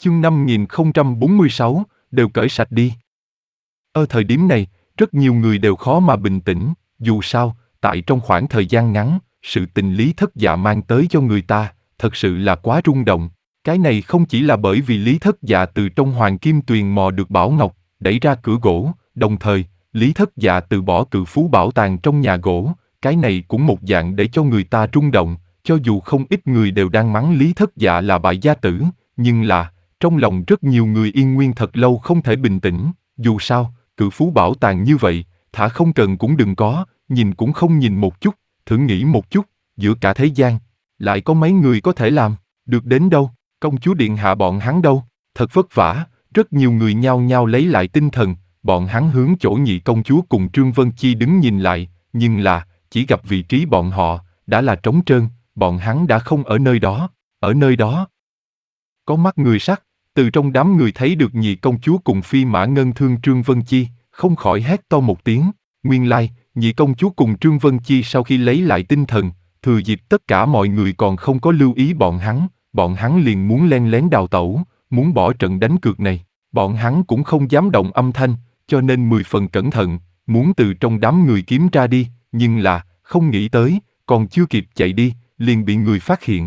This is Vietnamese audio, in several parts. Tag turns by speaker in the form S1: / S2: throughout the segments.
S1: Chương 5046, đều cởi sạch đi. Ở thời điểm này, rất nhiều người đều khó mà bình tĩnh, dù sao, tại trong khoảng thời gian ngắn, sự tình Lý Thất Dạ mang tới cho người ta, thật sự là quá rung động. Cái này không chỉ là bởi vì Lý Thất Dạ từ trong Hoàng Kim Tuyền mò được bảo ngọc, đẩy ra cửa gỗ, đồng thời, Lý Thất Dạ từ bỏ cự phú bảo tàng trong nhà gỗ, cái này cũng một dạng để cho người ta rung động, cho dù không ít người đều đang mắng Lý Thất Dạ là bại gia tử, nhưng là, trong lòng rất nhiều người Yên Nguyên thật lâu không thể bình tĩnh, dù sao, cự phú bảo tàng như vậy, thả không cần cũng đừng có, nhìn cũng không nhìn một chút, thử nghĩ một chút, giữa cả thế gian, lại có mấy người có thể làm, được đến đâu, công chúa điện hạ bọn hắn đâu, thật vất vả, rất nhiều người nhao nhao lấy lại tinh thần, bọn hắn hướng chỗ nhị công chúa cùng Trương Vân Chi đứng nhìn lại, nhưng là, chỉ gặp vị trí bọn họ, đã là trống trơn, bọn hắn đã không ở nơi đó. Có mắt người sắc, từ trong đám người thấy được nhị công chúa cùng phi mã ngân thương Trương Vân Chi, không khỏi hét to một tiếng, nguyên lai, nhị công chúa cùng Trương Vân Chi sau khi lấy lại tinh thần, thừa dịp tất cả mọi người còn không có lưu ý bọn hắn liền muốn len lén đào tẩu, muốn bỏ trận đánh cược này, bọn hắn cũng không dám động âm thanh, cho nên 10 phần cẩn thận, muốn từ trong đám người kiếm ra đi, nhưng là, không nghĩ tới, còn chưa kịp chạy đi, liền bị người phát hiện,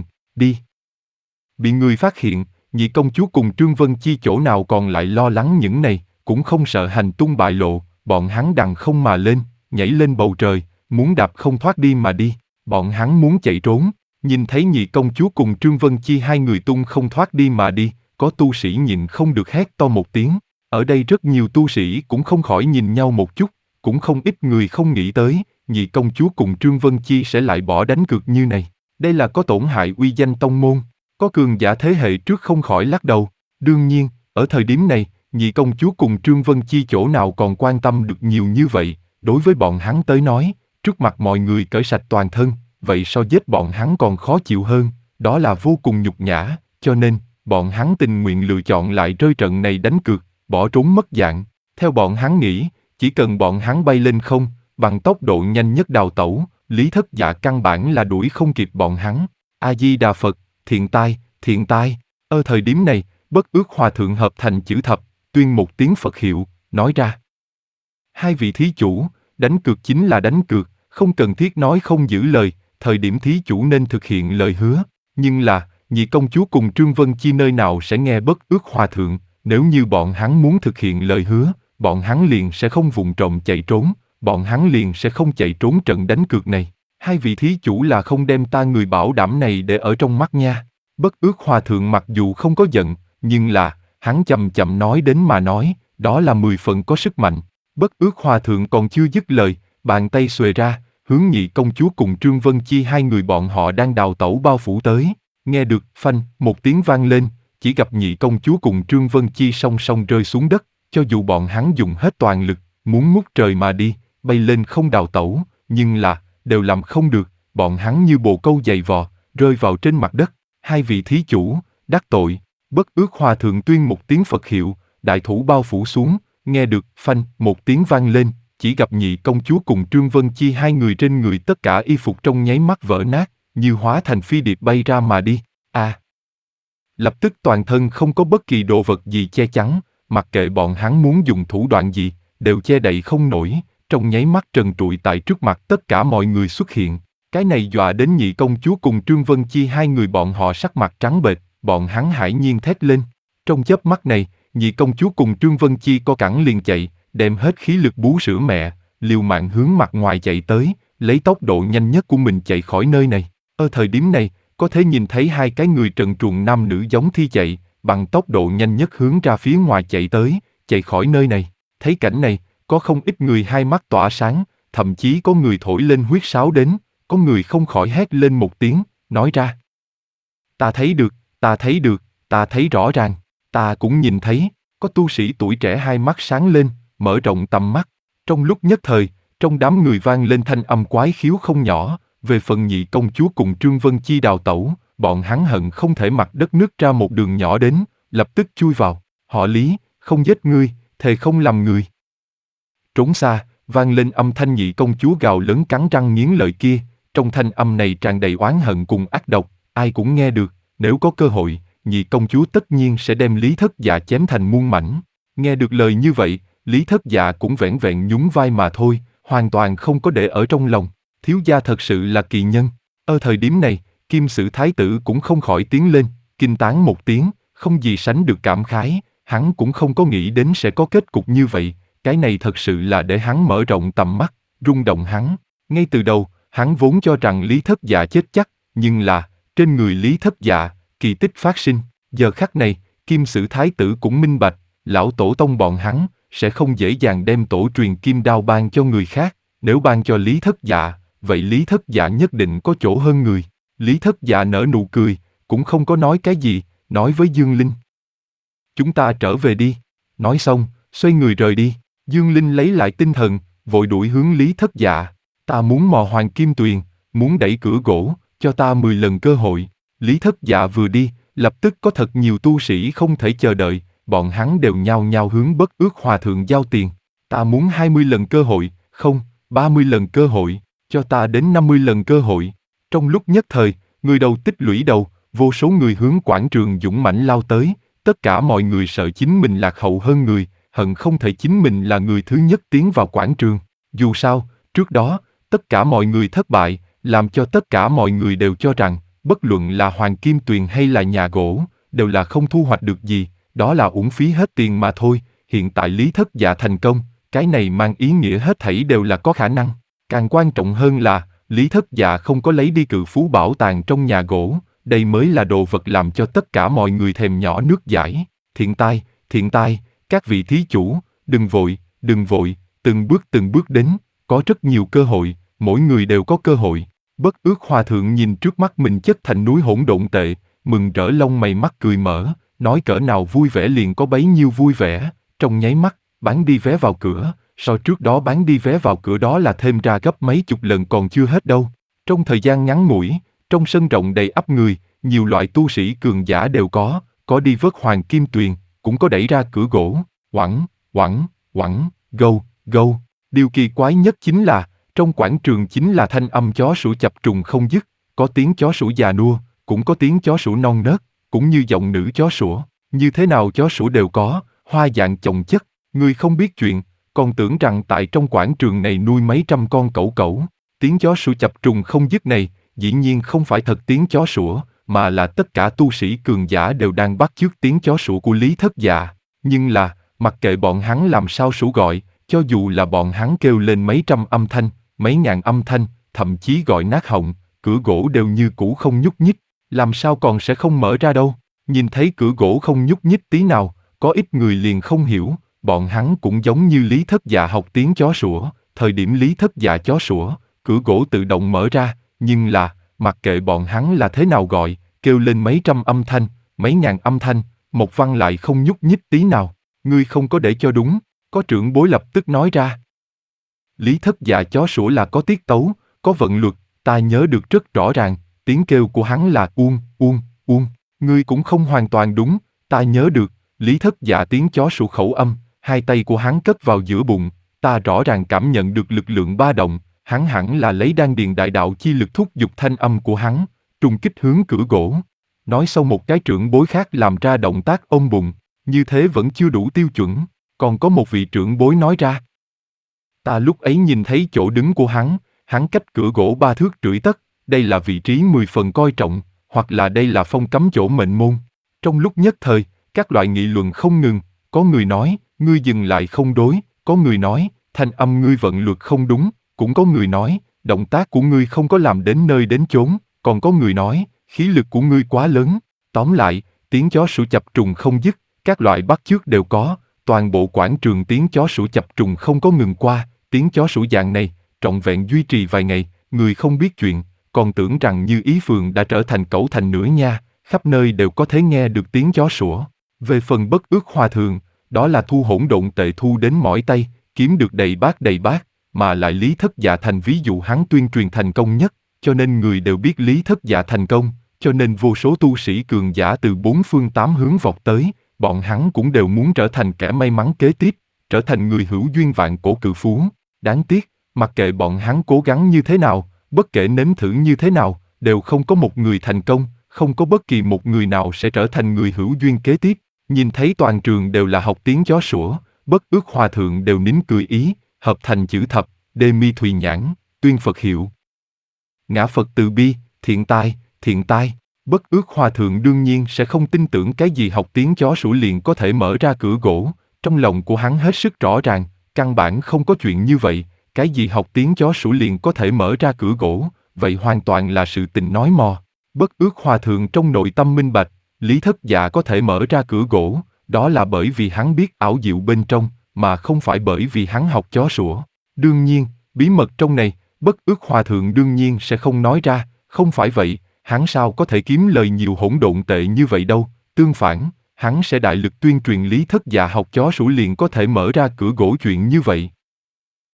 S1: Bị người phát hiện, nhị công chúa cùng Trương Vân Chi chỗ nào còn lại lo lắng những này, cũng không sợ hành tung bại lộ, bọn hắn đằng không mà lên, nhảy lên bầu trời, muốn đạp không thoát đi mà đi, bọn hắn muốn chạy trốn, nhìn thấy nhị công chúa cùng Trương Vân Chi hai người tung không thoát đi mà đi, có tu sĩ nhìn không được hét to một tiếng, ở đây rất nhiều tu sĩ cũng không khỏi nhìn nhau một chút, cũng không ít người không nghĩ tới, nhị công chúa cùng Trương Vân Chi sẽ lại bỏ đánh cược như này, đây là có tổn hại uy danh tông môn. Có cường giả thế hệ trước không khỏi lắc đầu. Đương nhiên, ở thời điểm này, nhị công chúa cùng Trương Vân Chi chỗ nào còn quan tâm được nhiều như vậy, đối với bọn hắn tới nói, trước mặt mọi người cởi sạch toàn thân, vậy so giết bọn hắn còn khó chịu hơn, đó là vô cùng nhục nhã, cho nên, bọn hắn tình nguyện lựa chọn lại rơi trận này đánh cược, bỏ trốn mất dạng. Theo bọn hắn nghĩ, chỉ cần bọn hắn bay lên không, bằng tốc độ nhanh nhất đào tẩu, Lý Thất Dạ căn bản là đuổi không kịp bọn hắn. A-di-đà Phật. Thiện tai. Ở thời điểm này, Bất Ước Hòa Thượng hợp thành chữ thập, tuyên một tiếng Phật hiệu, nói ra. Hai vị thí chủ, đánh cược chính là đánh cược, không cần thiết nói không giữ lời, thời điểm thí chủ nên thực hiện lời hứa. Nhưng là, nhị công chúa cùng Trương Vân Chi nơi nào sẽ nghe Bất Ước Hòa Thượng, nếu như bọn hắn muốn thực hiện lời hứa, bọn hắn liền sẽ không vụng trộm chạy trốn, bọn hắn liền sẽ không chạy trốn trận đánh cược này. Hai vị thí chủ là không đem ta người bảo đảm này để ở trong mắt nha. Bất Ước Hòa Thượng mặc dù không có giận, nhưng là, hắn chậm chậm nói đến mà nói, đó là 10 phần có sức mạnh. Bất Ước Hòa Thượng còn chưa dứt lời, bàn tay xuề ra, hướng nhị công chúa cùng Trương Vân Chi hai người bọn họ đang đào tẩu bao phủ tới. Nghe được, phanh, một tiếng vang lên, chỉ gặp nhị công chúa cùng Trương Vân Chi song song rơi xuống đất, cho dù bọn hắn dùng hết toàn lực, muốn ngút trời mà đi, bay lên không đào tẩu, nhưng là, đều làm không được, bọn hắn như bồ câu dày vò, rơi vào trên mặt đất. Hai vị thí chủ, đắc tội. Bất Ước Hòa Thượng tuyên một tiếng Phật hiệu, đại thủ bao phủ xuống, nghe được, phanh, một tiếng vang lên, chỉ gặp nhị công chúa cùng Trương Vân Chi hai người trên người tất cả y phục trong nháy mắt vỡ nát, như hóa thành phi điệp bay ra mà đi. Lập tức toàn thân không có bất kỳ đồ vật gì che chắn, mặc kệ bọn hắn muốn dùng thủ đoạn gì, đều che đậy không nổi, trong nháy mắt trần trụi tại trước mặt tất cả mọi người xuất hiện. Cái này dọa đến nhị công chúa cùng Trương Vân Chi hai người bọn họ sắc mặt trắng bệch, bọn hắn hãi nhiên thét lên. Trong chớp mắt này, nhị công chúa cùng Trương Vân Chi co cẳng liền chạy, đem hết khí lực bú sữa mẹ, liều mạng hướng mặt ngoài chạy tới, lấy tốc độ nhanh nhất của mình chạy khỏi nơi này. Ở thời điểm này, có thể nhìn thấy hai cái người trần truồng nam nữ giống thi chạy, bằng tốc độ nhanh nhất hướng ra phía ngoài chạy tới, chạy khỏi nơi này. Thấy cảnh này, có không ít người hai mắt tỏa sáng, thậm chí có người thổi lên huyết sáo đến, có người không khỏi hét lên một tiếng, nói ra. Ta thấy được, ta thấy rõ ràng, ta cũng nhìn thấy, có tu sĩ tuổi trẻ hai mắt sáng lên, mở rộng tầm mắt. Trong lúc nhất thời, trong đám người vang lên thanh âm quái khiếu không nhỏ, về phần nhị công chúa cùng Trương Vân Chi đào tẩu, bọn hắn hận không thể mặt đất nứt ra một đường nhỏ đến, lập tức chui vào, họ Lý, không giết ngươi, thề không làm người. Trốn xa, vang lên âm thanh nhị công chúa gào lớn cắn răng nghiến lợi kia, trong thanh âm này tràn đầy oán hận cùng ác độc, ai cũng nghe được, nếu có cơ hội, nhị công chúa tất nhiên sẽ đem Lý Thất Dạ chém thành muôn mảnh. Nghe được lời như vậy, Lý Thất Dạ cũng vẻn vẹn nhún vai mà thôi, hoàn toàn không có để ở trong lòng. Thiếu gia thật sự là kỳ nhân. Ở thời điểm này, Kim Sử Thái tử cũng không khỏi tiến lên, kinh tán một tiếng, không gì sánh được cảm khái, hắn cũng không có nghĩ đến sẽ có kết cục như vậy, cái này thật sự là để hắn mở rộng tầm mắt, rung động hắn. Ngay từ đầu, hắn vốn cho rằng Lý Thất Dạ chết chắc, nhưng là, trên người Lý Thất Dạ, kỳ tích phát sinh. Giờ khắc này, Kim Sử Thái tử cũng minh bạch, lão tổ tông bọn hắn sẽ không dễ dàng đem tổ truyền kim đao ban cho người khác, nếu ban cho Lý Thất Dạ, vậy Lý Thất Dạ nhất định có chỗ hơn người. Lý Thất Dạ nở nụ cười, cũng không có nói cái gì, nói với Dương Linh. Chúng ta trở về đi. Nói xong, xoay người rời đi. Dương Linh lấy lại tinh thần, vội đuổi hướng Lý Thất Dạ. Ta muốn mò Hoàng Kim Tuyền, muốn đẩy cửa gỗ, cho ta 10 lần cơ hội. Lý Thất Dạ vừa đi, lập tức có thật nhiều tu sĩ không thể chờ đợi, bọn hắn đều nhao nhao hướng Bất Ước Hòa Thượng giao tiền. Ta muốn 20 lần cơ hội, không, 30 lần cơ hội, cho ta đến 50 lần cơ hội. Trong lúc nhất thời, người đầu tích lũy đầu, vô số người hướng quảng trường dũng mãnh lao tới, tất cả mọi người sợ chính mình lạc hậu hơn người, hận không thể chính mình là người thứ nhất tiến vào quảng trường. Dù sao, trước đó, tất cả mọi người thất bại, làm cho tất cả mọi người đều cho rằng, bất luận là Hoàng Kim Tuyền hay là nhà gỗ, đều là không thu hoạch được gì, đó là uổng phí hết tiền mà thôi. Hiện tại Lý Thất Dạ thành công, cái này mang ý nghĩa hết thảy đều là có khả năng. Càng quan trọng hơn là, Lý Thất Dạ không có lấy đi cự phú bảo tàng trong nhà gỗ, đây mới là đồ vật làm cho tất cả mọi người thèm nhỏ nước dãi. Thiện tai, các vị thí chủ, đừng vội, từng bước đến, có rất nhiều cơ hội, mỗi người đều có cơ hội. Bất Ước Hòa Thượng nhìn trước mắt mình chất thành núi hỗn độn tệ, mừng rỡ lông mày mắt cười mở, nói cỡ nào vui vẻ liền có bấy nhiêu vui vẻ, trong nháy mắt, bán đi vé vào cửa, so trước đó bán đi vé vào cửa đó là thêm ra gấp mấy chục lần còn chưa hết đâu. Trong thời gian ngắn ngủi, trong sân rộng đầy ắp người, nhiều loại tu sĩ cường giả đều có đi vớt Hoàng Kim Tuyền, cũng có đẩy ra cửa gỗ, gâu. Điều kỳ quái nhất chính là, trong quảng trường chính là thanh âm chó sủa chập trùng không dứt, có tiếng chó sủa già nua, cũng có tiếng chó sủa non nớt, cũng như giọng nữ chó sủa, như thế nào chó sủa đều có, hoa dạng chồng chất, người không biết chuyện, còn tưởng rằng tại trong quảng trường này nuôi mấy trăm con cẩu. Tiếng chó sủa chập trùng không dứt này, dĩ nhiên không phải thật tiếng chó sủa, mà là tất cả tu sĩ cường giả đều đang bắt chước tiếng chó sủa của Lý Thất Dạ. Nhưng là, mặc kệ bọn hắn làm sao sủa gọi, cho dù là bọn hắn kêu lên mấy trăm âm thanh, mấy ngàn âm thanh, thậm chí gọi nát họng, cửa gỗ đều như cũ không nhúc nhích, làm sao còn sẽ không mở ra đâu. Nhìn thấy cửa gỗ không nhúc nhích tí nào, có ít người liền không hiểu, bọn hắn cũng giống như Lý Thất Dạ học tiếng chó sủa, thời điểm Lý Thất Dạ chó sủa, cửa gỗ tự động mở ra, nhưng là, mặc kệ bọn hắn là thế nào gọi, kêu lên mấy trăm âm thanh, mấy ngàn âm thanh, một văn lại không nhúc nhích tí nào. Ngươi không có để cho đúng, có trưởng bối lập tức nói ra. Lý Thất Dạ chó sủa là có tiết tấu, có vận luật, ta nhớ được rất rõ ràng, tiếng kêu của hắn là uông. Ngươi cũng không hoàn toàn đúng, ta nhớ được, Lý Thất Dạ tiếng chó sủa khẩu âm, hai tay của hắn cất vào giữa bụng, ta rõ ràng cảm nhận được lực lượng ba động, hắn hẳn là lấy đan điền đại đạo chi lực thúc giục thanh âm của hắn, trùng kích hướng cửa gỗ. Nói sau một cái trưởng bối khác làm ra động tác ôm bụng, như thế vẫn chưa đủ tiêu chuẩn, còn có một vị trưởng bối nói ra. Ta lúc ấy nhìn thấy chỗ đứng của hắn cách cửa gỗ 3 thước rưỡi tấc, đây là vị trí 10 phần coi trọng, hoặc là đây là phong cấm chỗ mệnh môn. Trong lúc nhất thời, các loại nghị luận không ngừng, có người nói, ngươi dừng lại không đối, có người nói, thanh âm ngươi vận luật không đúng, cũng có người nói, động tác của ngươi không có làm đến nơi đến chốn, còn có người nói, khí lực của ngươi quá lớn. Tóm lại, tiếng chó sủa chập trùng không dứt, các loại bắt chước đều có, toàn bộ quảng trường tiếng chó sủa chập trùng không có ngừng qua, tiếng chó sủa dạng này, trọn vẹn duy trì vài ngày, người không biết chuyện, còn tưởng rằng Như Ý Phường đã trở thành cẩu thành nữa nha, khắp nơi đều có thể nghe được tiếng chó sủa. Về phần Bất Ước Hòa Thượng, đó là thu hỗn độn tệ thu đến mỏi tay, kiếm được đầy bát, mà lại Lý Thất Dạ thành ví dụ hắn tuyên truyền thành công nhất, cho nên người đều biết Lý Thất Dạ thành công, cho nên vô số tu sĩ cường giả từ 4 phương 8 hướng vọt tới, bọn hắn cũng đều muốn trở thành kẻ may mắn kế tiếp, trở thành người hữu duyên vạn cổ cự phú. Đáng tiếc, mặc kệ bọn hắn cố gắng như thế nào, bất kể nếm thử như thế nào, đều không có một người thành công, không có bất kỳ một người nào sẽ trở thành người hữu duyên kế tiếp. Nhìn thấy toàn trường đều là học tiếng chó sủa, Bất Ước Hòa Thượng đều nín cười ý, hợp thành chữ thập, Đê Mi Thùy Nhãn, tuyên Phật hiệu. Ngã Phật từ bi, thiện tai, thiện tai. Bất Ước Hòa Thượng đương nhiên sẽ không tin tưởng cái gì học tiếng chó sủa liền có thể mở ra cửa gỗ, trong lòng của hắn hết sức rõ ràng, căn bản không có chuyện như vậy, cái gì học tiếng chó sủa liền có thể mở ra cửa gỗ, vậy hoàn toàn là sự tình nói mò. Bất Ước Hòa Thượng trong nội tâm minh bạch, Lý Thất Dạ có thể mở ra cửa gỗ, đó là bởi vì hắn biết ảo diệu bên trong, mà không phải bởi vì hắn học chó sủa. Đương nhiên, bí mật trong này, Bất Ước Hòa Thượng đương nhiên sẽ không nói ra, không phải vậy, hắn sao có thể kiếm lời nhiều hỗn độn tệ như vậy đâu, tương phản, hắn sẽ đại lực tuyên truyền Lý Thất Dạ học chó sủa liền có thể mở ra cửa gỗ chuyện như vậy.